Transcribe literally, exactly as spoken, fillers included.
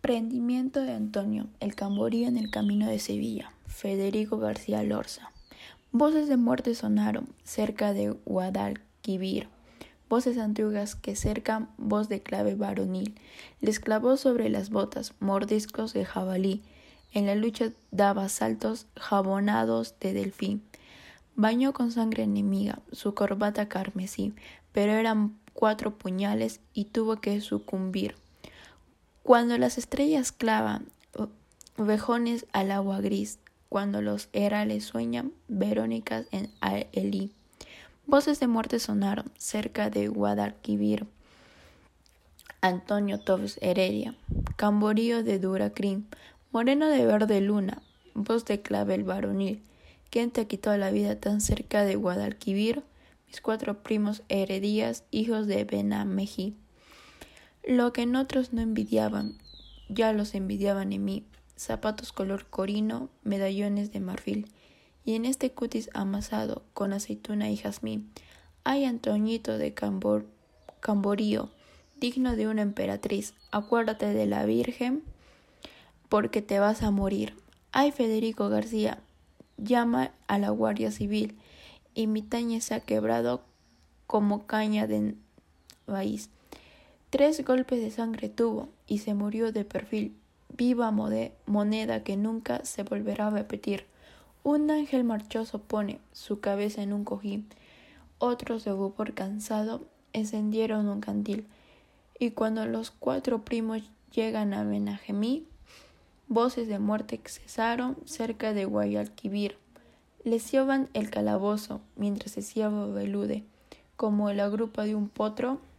Prendimiento de Antonio, el Camborí en el camino de Sevilla. Federico García Lorca. Voces de muerte sonaron cerca de Guadalquivir. Voces antiguas que cercan, voz de clave varonil. Les clavó sobre las botas mordiscos de jabalí. En la lucha daba saltos jabonados de delfín. Bañó con sangre enemiga su corbata carmesí, pero eran cuatro puñales y tuvo que sucumbir. Cuando las estrellas clavan vejones al agua gris, cuando los herales sueñan verónicas en Elí. Voces de muerte sonaron cerca de Guadalquivir. Antonio Toves Heredia, Camborío de dura crin, moreno de verde luna, voz de clavel varonil. ¿Quién te quitó la vida tan cerca de Guadalquivir? Mis cuatro primos Heredías, hijos de Benamejí. Lo que en otros no envidiaban, ya los envidiaban en mí. Zapatos color corino, medallones de marfil, y en este cutis amasado con aceituna y jazmín. Ay, Antoñito de Cambor, Camborío, digno de una emperatriz, acuérdate de la Virgen, porque te vas a morir. Ay, Federico García, llama a la Guardia Civil, y mi tañe se ha quebrado como caña de maíz. Tres golpes de sangre tuvo y se murió de perfil. Viva moneda que nunca se volverá a repetir. Un ángel marchoso pone su cabeza en un cojín. Otros de por cansado encendieron un candil. Y cuando los cuatro primos llegan a Benajemí, voces de muerte cesaron cerca de Guadalquivir. Les llevan el calabozo mientras se ciaba velude, como la grupa de un potro